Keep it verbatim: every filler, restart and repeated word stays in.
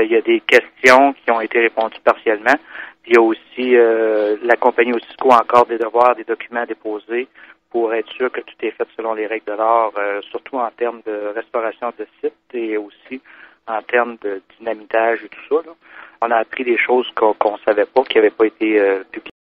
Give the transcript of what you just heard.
il y a des questions qui ont été répondues partiellement. Il y a aussi euh, la compagnie Osisco a encore des devoirs, des documents à déposer pour être sûr que tout est fait selon les règles de l'art, euh, surtout en termes de restauration de site et aussi en termes de dynamitage et tout ça. Là. On a appris des choses qu'on qu'on savait pas, qui n'avaient pas été euh, publiées.